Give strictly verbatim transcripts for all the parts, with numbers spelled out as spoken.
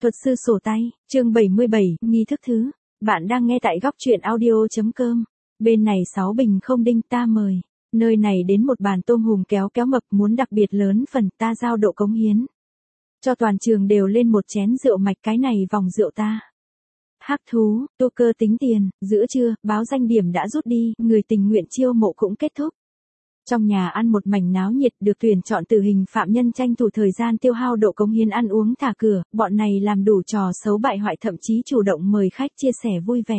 Thuật sư sổ tay, chương bảy mươi bảy, nghi thức thứ. Bạn đang nghe tại góc truyện audio.com. Bên này sáu bình không đinh ta mời. Nơi này đến một bàn tôm hùm kéo kéo mập muốn đặc biệt lớn phần ta giao độ cống hiến. Cho toàn trường đều lên một chén rượu mạch cái này vòng rượu ta. Hắc thú, tô cơ tính tiền, giữa trưa, báo danh điểm đã rút đi, người tình nguyện chiêu mộ cũng kết thúc. Trong nhà ăn một mảnh náo nhiệt được tuyển chọn tử hình phạm nhân tranh thủ thời gian tiêu hao độ cống hiến ăn uống thả cửa, bọn này làm đủ trò xấu bại hoại thậm chí chủ động mời khách chia sẻ vui vẻ.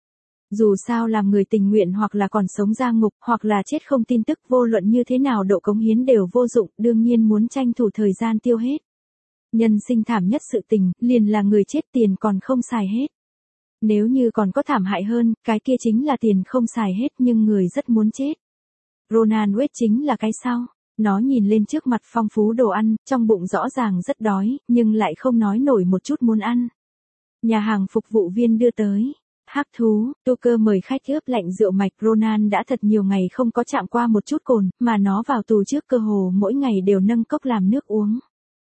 Dù sao làm người tình nguyện hoặc là còn sống ra ngục hoặc là chết không tin tức vô luận như thế nào độ cống hiến đều vô dụng, đương nhiên muốn tranh thủ thời gian tiêu hết. Nhân sinh thảm nhất sự tình, liền là người chết tiền còn không xài hết. Nếu như còn có thảm hại hơn, cái kia chính là tiền không xài hết nhưng người rất muốn chết. Ronald West chính là cái sau. Nó nhìn lên trước mặt phong phú đồ ăn, trong bụng rõ ràng rất đói, nhưng lại không nói nổi một chút muốn ăn. Nhà hàng phục vụ viên đưa tới. Hắc thú, tô cơ mời khách ướp lạnh rượu mạch. Ronald đã thật nhiều ngày không có chạm qua một chút cồn, mà nó vào tù trước cơ hồ mỗi ngày đều nâng cốc làm nước uống.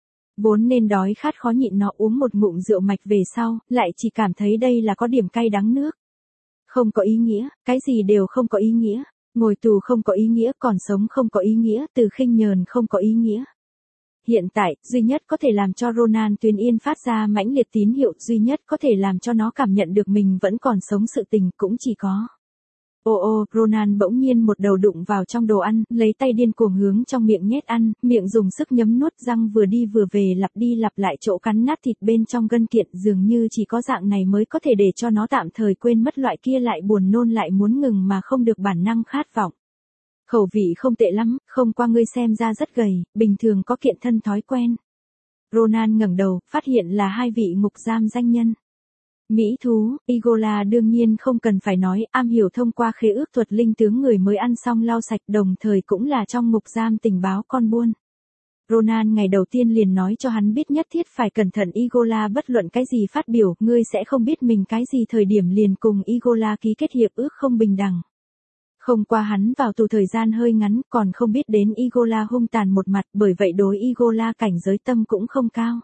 Vốn nên đói khát khó nhịn nó uống một ngụm rượu mạch về sau, lại chỉ cảm thấy đây là có điểm cay đắng nước. Không có ý nghĩa, cái gì đều không có ý nghĩa. Ngồi tù không có ý nghĩa, còn sống không có ý nghĩa, từ khinh nhờn không có ý nghĩa. Hiện tại, duy nhất có thể làm cho Ronald Tuyến Yên phát ra mãnh liệt tín hiệu, duy nhất có thể làm cho nó cảm nhận được mình vẫn còn sống sự tình cũng chỉ có. Ô ô, Ronald bỗng nhiên một đầu đụng vào trong đồ ăn, lấy tay điên cuồng hướng trong miệng nhét ăn, miệng dùng sức nhấm nuốt răng vừa đi vừa về lặp đi lặp lại chỗ cắn nát thịt bên trong gân kiện, dường như chỉ có dạng này mới có thể để cho nó tạm thời quên mất loại kia lại buồn nôn lại muốn ngừng mà không được bản năng khát vọng. Khẩu vị không tệ lắm, không qua ngươi xem ra rất gầy, bình thường có kiện thân thói quen. Ronald ngẩng đầu, phát hiện là hai vị ngục giam danh nhân. Mỹ thú, Igola đương nhiên không cần phải nói, am hiểu thông qua khế ước thuật linh tướng người mới ăn xong lau sạch, đồng thời cũng là trong ngục giam tình báo con buôn. Ronald ngày đầu tiên liền nói cho hắn biết nhất thiết phải cẩn thận Igola bất luận cái gì phát biểu, ngươi sẽ không biết mình cái gì thời điểm liền cùng Igola ký kết hiệp ước không bình đẳng. Không qua hắn vào tù thời gian hơi ngắn, còn không biết đến Igola hung tàn một mặt, bởi vậy đối Igola cảnh giới tâm cũng không cao.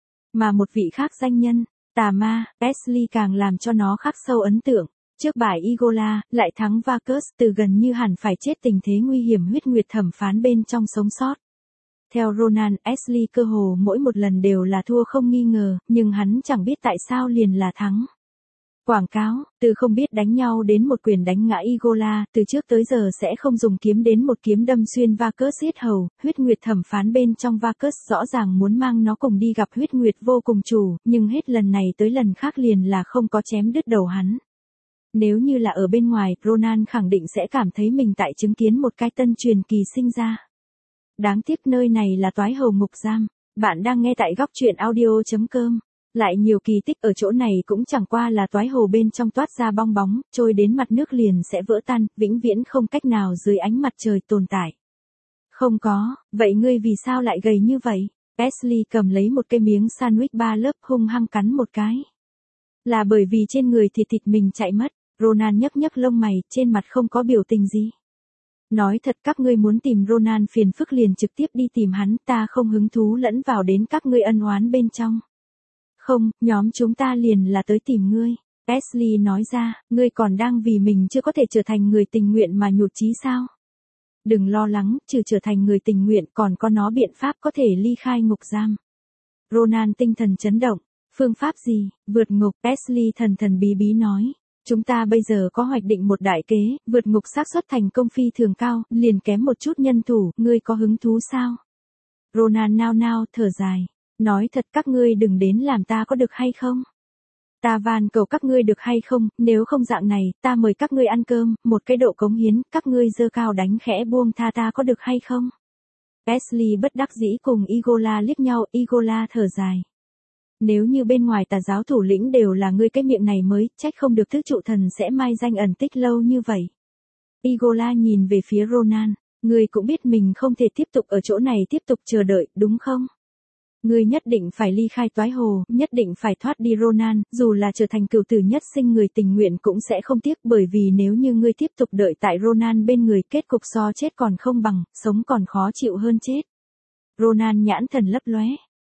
Mà một vị khác danh nhân, tà ma, Ashley càng làm cho nó khắc sâu ấn tượng. Trước bài Igola, lại thắng Vargas từ gần như hẳn phải chết tình thế nguy hiểm huyết nguyệt thẩm phán bên trong sống sót. Theo Ronald, Ashley cơ hồ mỗi một lần đều là thua không nghi ngờ, nhưng hắn chẳng biết tại sao liền là thắng. Quảng cáo, từ không biết đánh nhau đến một quyền đánh ngã Igola, từ trước tới giờ sẽ không dùng kiếm đến một kiếm đâm xuyên Vargas yết hầu, huyết nguyệt thẩm phán bên trong Vargas rõ ràng muốn mang nó cùng đi gặp huyết nguyệt vô cùng chủ, nhưng hết lần này tới lần khác liền là không có chém đứt đầu hắn. Nếu như là ở bên ngoài, Ronald khẳng định sẽ cảm thấy mình tại chứng kiến một cái tân truyền kỳ sinh ra. Đáng tiếc nơi này là toái hầu ngục giam, bạn đang nghe tại góc truyện audio.com. Lại nhiều kỳ tích ở chỗ này cũng chẳng qua là toái hồ bên trong toát ra bong bóng, trôi đến mặt nước liền sẽ vỡ tan, vĩnh viễn không cách nào dưới ánh mặt trời tồn tại. Không có, vậy ngươi vì sao lại gầy như vậy? Ashley cầm lấy một cái miếng sandwich ba lớp hung hăng cắn một cái. Là bởi vì trên người thịt thịt mình chạy mất, Ronald nhấc nhấc lông mày, trên mặt không có biểu tình gì. Nói thật các ngươi muốn tìm Ronald phiền phức liền trực tiếp đi tìm hắn, ta không hứng thú lẫn vào đến các ngươi ân oán bên trong. Không, nhóm chúng ta liền là tới tìm ngươi. Ashley nói ra, ngươi còn đang vì mình chưa có thể trở thành người tình nguyện mà nhụt chí sao? Đừng lo lắng, trừ trở thành người tình nguyện còn có nó biện pháp có thể ly khai ngục giam. Ronald tinh thần chấn động. Phương pháp gì? Vượt ngục, Ashley thần thần bí bí nói. Chúng ta bây giờ có hoạch định một đại kế, vượt ngục xác suất thành công phi thường cao, liền kém một chút nhân thủ, ngươi có hứng thú sao? Ronald nao nao thở dài. Nói thật các ngươi đừng đến làm ta có được hay không? Ta van cầu các ngươi được hay không, nếu không dạng này, ta mời các ngươi ăn cơm, một cái độ cống hiến, các ngươi giơ cao đánh khẽ buông tha ta có được hay không? Ashley bất đắc dĩ cùng Igola liếc nhau, Igola thở dài. Nếu như bên ngoài tà giáo thủ lĩnh đều là ngươi cái miệng này mới, trách không được thức trụ thần sẽ mai danh ẩn tích lâu như vậy. Igola nhìn về phía Ronald, ngươi cũng biết mình không thể tiếp tục ở chỗ này tiếp tục chờ đợi, đúng không? Ngươi nhất định phải ly khai toái hồ, nhất định phải thoát đi Ronald, dù là trở thành cửu tử nhất sinh người tình nguyện cũng sẽ không tiếc bởi vì nếu như ngươi tiếp tục đợi tại Ronald bên người kết cục so chết còn không bằng, sống còn khó chịu hơn chết. Ronald nhãn thần lấp lóe.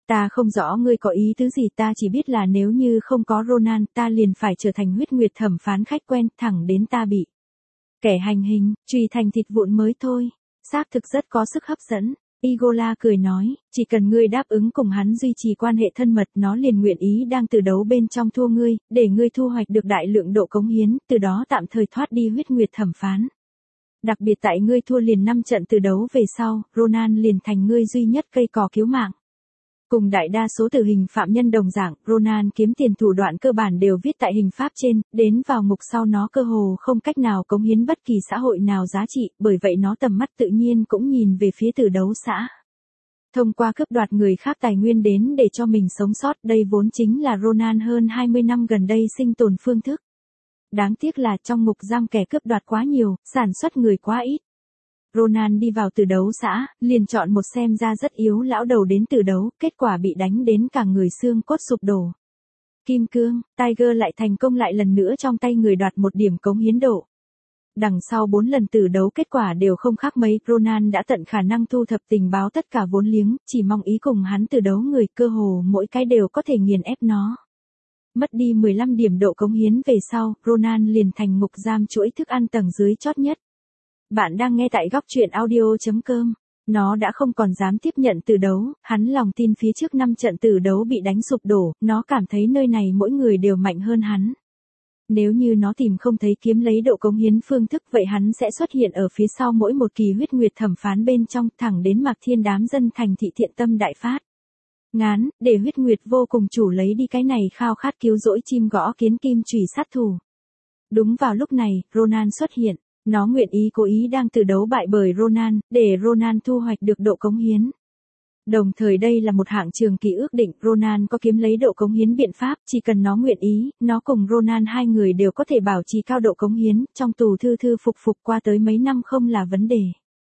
Ta không rõ ngươi có ý tứ gì, ta chỉ biết là nếu như không có Ronan ta liền phải trở thành huyết nguyệt thẩm phán khách quen, thẳng đến ta bị kẻ hành hình, truy thành thịt vụn mới thôi. Xác thực rất có sức hấp dẫn. Igola cười nói, chỉ cần ngươi đáp ứng cùng hắn duy trì quan hệ thân mật, nó liền nguyện ý đang từ đấu bên trong thua ngươi, để ngươi thu hoạch được đại lượng độ cống hiến, từ đó tạm thời thoát đi huyết nguyệt thẩm phán. Đặc biệt tại ngươi thua liền năm trận từ đấu về sau, Ronan liền thành ngươi duy nhất cây cỏ cứu mạng. Cùng đại đa số tử hình phạm nhân đồng dạng, Ronan kiếm tiền thủ đoạn cơ bản đều viết tại hình pháp trên, đến vào ngục sau nó cơ hồ không cách nào cống hiến bất kỳ xã hội nào giá trị, bởi vậy nó tầm mắt tự nhiên cũng nhìn về phía tử đấu xã. Thông qua cướp đoạt người khác tài nguyên đến để cho mình sống sót, đây vốn chính là Ronan hơn hai mươi năm gần đây sinh tồn phương thức. Đáng tiếc là trong ngục giam kẻ cướp đoạt quá nhiều, sản xuất người quá ít. Ronan đi vào tử đấu xã, liền chọn một xem ra rất yếu lão đầu đến tử đấu, kết quả bị đánh đến cả người xương cốt sụp đổ. Kim cương, Tiger lại thành công lại lần nữa trong tay người đoạt một điểm cống hiến độ. Đằng sau bốn lần tử đấu kết quả đều không khác mấy, Ronan đã tận khả năng thu thập tình báo tất cả vốn liếng, chỉ mong ý cùng hắn tử đấu người, cơ hồ mỗi cái đều có thể nghiền ép nó. Mất đi mười lăm điểm độ cống hiến về sau, Ronan liền thành ngục giam chuỗi thức ăn tầng dưới chót nhất. Bạn đang nghe tại góc truyện audio chấm com. Nó đã không còn dám tiếp nhận tử đấu, hắn lòng tin phía trước năm trận tử đấu bị đánh sụp đổ, nó cảm thấy nơi này mỗi người đều mạnh hơn hắn. Nếu như nó tìm không thấy kiếm lấy độ cống hiến phương thức, vậy hắn sẽ xuất hiện ở phía sau mỗi một kỳ huyết nguyệt thẩm phán bên trong, thẳng đến Mạc Thiên đám dân thành thị thiện tâm đại phát. Ngán, để huyết nguyệt vô cùng chủ lấy đi cái này khao khát cứu rỗi chim gõ kiến kim chùy sát thủ. Đúng vào lúc này, Ronan xuất hiện. Nó nguyện ý cố ý đang từ đấu bại bởi Ronan, để Ronan thu hoạch được độ cống hiến. Đồng thời đây là một hạng trường kỳ ước định, Ronan có kiếm lấy độ cống hiến biện pháp, chỉ cần nó nguyện ý, nó cùng Ronan hai người đều có thể bảo trì cao độ cống hiến, trong tù thư thư phục phục qua tới mấy năm không là vấn đề.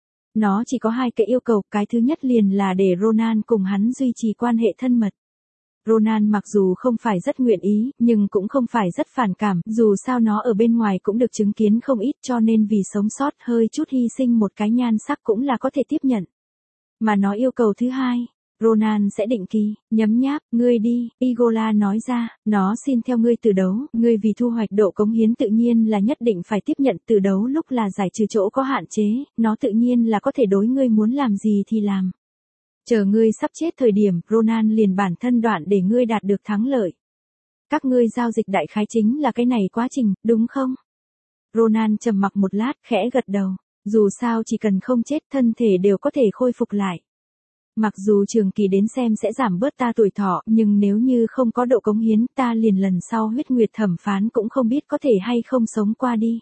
Nó chỉ có hai cái yêu cầu, cái thứ nhất liền là để Ronan cùng hắn duy trì quan hệ thân mật. Ronan mặc dù không phải rất nguyện ý, nhưng cũng không phải rất phản cảm, dù sao nó ở bên ngoài cũng được chứng kiến không ít, cho nên vì sống sót hơi chút hy sinh một cái nhan sắc cũng là có thể tiếp nhận. Mà nó yêu cầu thứ hai, Ronan sẽ định kỳ, nhấm nháp, ngươi đi, Igola nói ra, nó xin theo ngươi từ đấu, ngươi vì thu hoạch độ cống hiến tự nhiên là nhất định phải tiếp nhận từ đấu lúc là giải trừ chỗ có hạn chế, nó tự nhiên là có thể đối ngươi muốn làm gì thì làm. Chờ ngươi sắp chết thời điểm, Ronan liền bản thân đoạn để ngươi đạt được thắng lợi. Các ngươi giao dịch đại khái chính là cái này quá trình, đúng không? Ronan trầm mặc một lát, khẽ gật đầu. Dù sao chỉ cần không chết, thân thể đều có thể khôi phục lại. Mặc dù trường kỳ đến xem sẽ giảm bớt ta tuổi thọ, nhưng nếu như không có độ cống hiến, ta liền lần sau huyết nguyệt thẩm phán cũng không biết có thể hay không sống qua đi.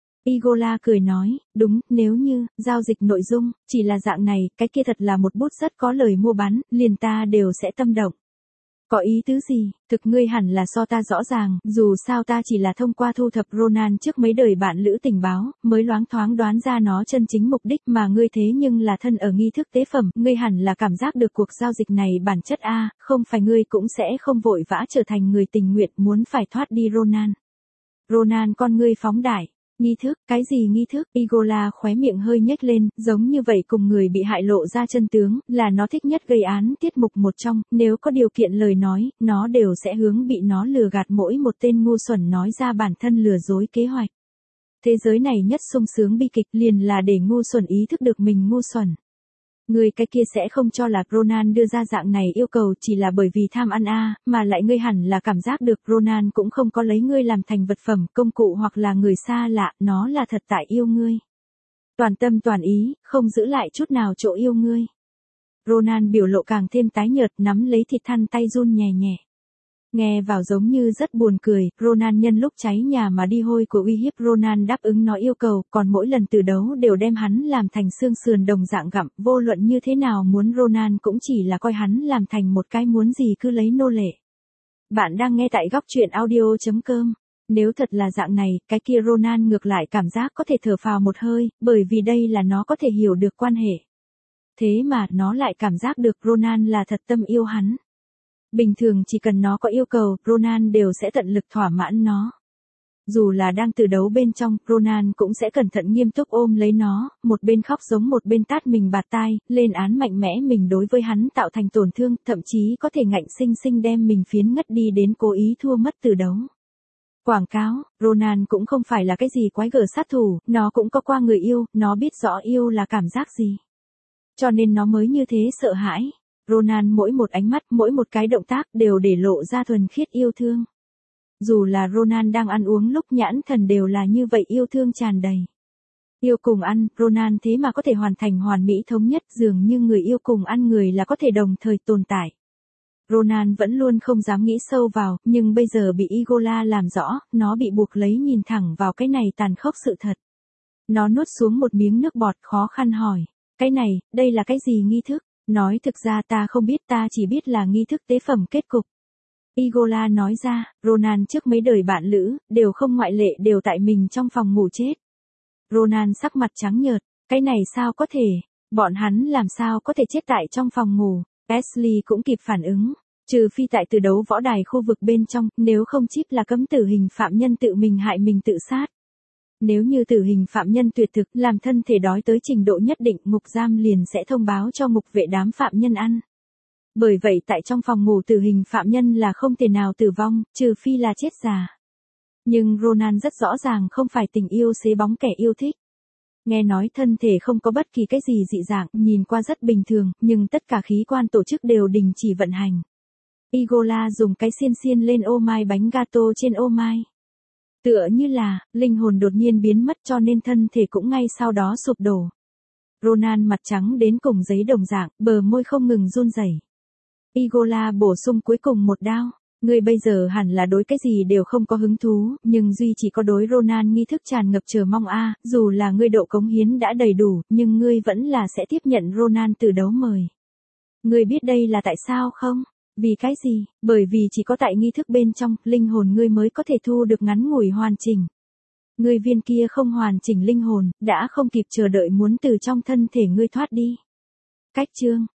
Igola cười nói, đúng, nếu như, giao dịch nội dung, chỉ là dạng này, cái kia thật là một bút rất có lời mua bán, liền ta đều sẽ tâm động. Có ý tứ gì, thực ngươi hẳn là so ta rõ ràng, dù sao ta chỉ là thông qua thu thập Ronan trước mấy đời bạn lữ tình báo, mới loáng thoáng đoán ra nó chân chính mục đích mà ngươi thế nhưng là thân ở nghi thức tế phẩm, ngươi hẳn là cảm giác được cuộc giao dịch này bản chất A, không phải ngươi cũng sẽ không vội vã trở thành người tình nguyện muốn phải thoát đi Ronan. Ronan con ngươi phóng đại. Nghi thức, cái gì nghi thức? Igola khóe miệng hơi nhếch lên, giống như vậy cùng người bị hại lộ ra chân tướng, là nó thích nhất gây án tiết mục một trong, nếu có điều kiện lời nói, nó đều sẽ hướng bị nó lừa gạt mỗi một tên ngu xuẩn nói ra bản thân lừa dối kế hoạch. Thế giới này nhất sung sướng bi kịch liền là để ngu xuẩn ý thức được mình ngu xuẩn. Người cái kia sẽ không cho là Ronan đưa ra dạng này yêu cầu chỉ là bởi vì tham ăn a, mà lại ngươi hẳn là cảm giác được Ronan cũng không có lấy ngươi làm thành vật phẩm, công cụ hoặc là người xa lạ, nó là thật tại yêu ngươi. Toàn tâm toàn ý, không giữ lại chút nào chỗ yêu ngươi. Ronan biểu lộ càng thêm tái nhợt, nắm lấy thịt than tay run nhẹ nhẹ. Nghe vào giống như rất buồn cười, Ronan nhân lúc cháy nhà mà đi hôi của uy hiếp Ronan đáp ứng nó yêu cầu, còn mỗi lần từ đấu đều đem hắn làm thành xương sườn đồng dạng gặm, vô luận như thế nào muốn Ronan cũng chỉ là coi hắn làm thành một cái muốn gì cứ lấy nô lệ. Bạn đang nghe tại góc truyện audio chấm com. Nếu thật là dạng này, cái kia Ronan ngược lại cảm giác có thể thở phào một hơi, bởi vì đây là nó có thể hiểu được quan hệ. Thế mà, nó lại cảm giác được Ronan là thật tâm yêu hắn. Bình thường chỉ cần nó có yêu cầu, Ronan đều sẽ tận lực thỏa mãn nó. Dù là đang từ đấu bên trong, Ronan cũng sẽ cẩn thận nghiêm túc ôm lấy nó, một bên khóc giống một bên tát mình bạt tai, lên án mạnh mẽ mình đối với hắn tạo thành tổn thương, thậm chí có thể ngạnh sinh sinh đem mình phiến ngất đi đến cố ý thua mất từ đấu. Quảng cáo, Ronan cũng không phải là cái gì quái gở sát thủ, nó cũng có qua người yêu, nó biết rõ yêu là cảm giác gì. Cho nên nó mới như thế sợ hãi. Ronan mỗi một ánh mắt, mỗi một cái động tác đều để lộ ra thuần khiết yêu thương. Dù là Ronan đang ăn uống lúc nhãn thần đều là như vậy yêu thương tràn đầy. Yêu cùng ăn, Ronan thế mà có thể hoàn thành hoàn mỹ thống nhất, dường như người yêu cùng ăn người là có thể đồng thời tồn tại. Ronan vẫn luôn không dám nghĩ sâu vào, nhưng bây giờ bị Igola làm rõ, nó bị buộc lấy nhìn thẳng vào cái này tàn khốc sự thật. Nó nuốt xuống một miếng nước bọt khó khăn hỏi, cái này, đây là cái gì nghi thức? Nói thực ra ta không biết, ta chỉ biết là nghi thức tế phẩm kết cục. Igola nói ra, Ronan trước mấy đời bạn lữ, đều không ngoại lệ đều tại mình trong phòng ngủ chết. Ronan sắc mặt trắng nhợt, cái này sao có thể, bọn hắn làm sao có thể chết tại trong phòng ngủ. Ashley cũng kịp phản ứng, trừ phi tại từ đấu võ đài khu vực bên trong, nếu không chip là cấm tử hình phạm nhân tự mình hại mình tự sát. Nếu như tử hình phạm nhân tuyệt thực làm thân thể đói tới trình độ nhất định, ngục giam liền sẽ thông báo cho ngục vệ đám phạm nhân ăn. Bởi vậy tại trong phòng ngủ tử hình phạm nhân là không thể nào tử vong, trừ phi là chết già. Nhưng Ronan rất rõ ràng không phải tình yêu xế bóng kẻ yêu thích. Nghe nói thân thể không có bất kỳ cái gì dị dạng, nhìn qua rất bình thường, nhưng tất cả khí quan tổ chức đều đình chỉ vận hành. Igola dùng cái xiên xiên lên ô mai bánh gato trên ô mai. Tựa như là, linh hồn đột nhiên biến mất cho nên thân thể cũng ngay sau đó sụp đổ. Ronan mặt trắng đến cùng giấy đồng dạng, bờ môi không ngừng run rẩy. Igola bổ sung cuối cùng một đao. Ngươi bây giờ hẳn là đối cái gì đều không có hứng thú, nhưng duy chỉ có đối Ronan nghi thức tràn ngập chờ mong a, dù là ngươi độ cống hiến đã đầy đủ, nhưng ngươi vẫn là sẽ tiếp nhận Ronan từ đấu mời. Ngươi biết đây là tại sao không? Vì cái gì? Bởi vì chỉ có tại nghi thức bên trong, linh hồn ngươi mới có thể thu được ngắn ngủi hoàn chỉnh. Ngươi viên kia không hoàn chỉnh linh hồn, đã không kịp chờ đợi muốn từ trong thân thể ngươi thoát đi. Cách chương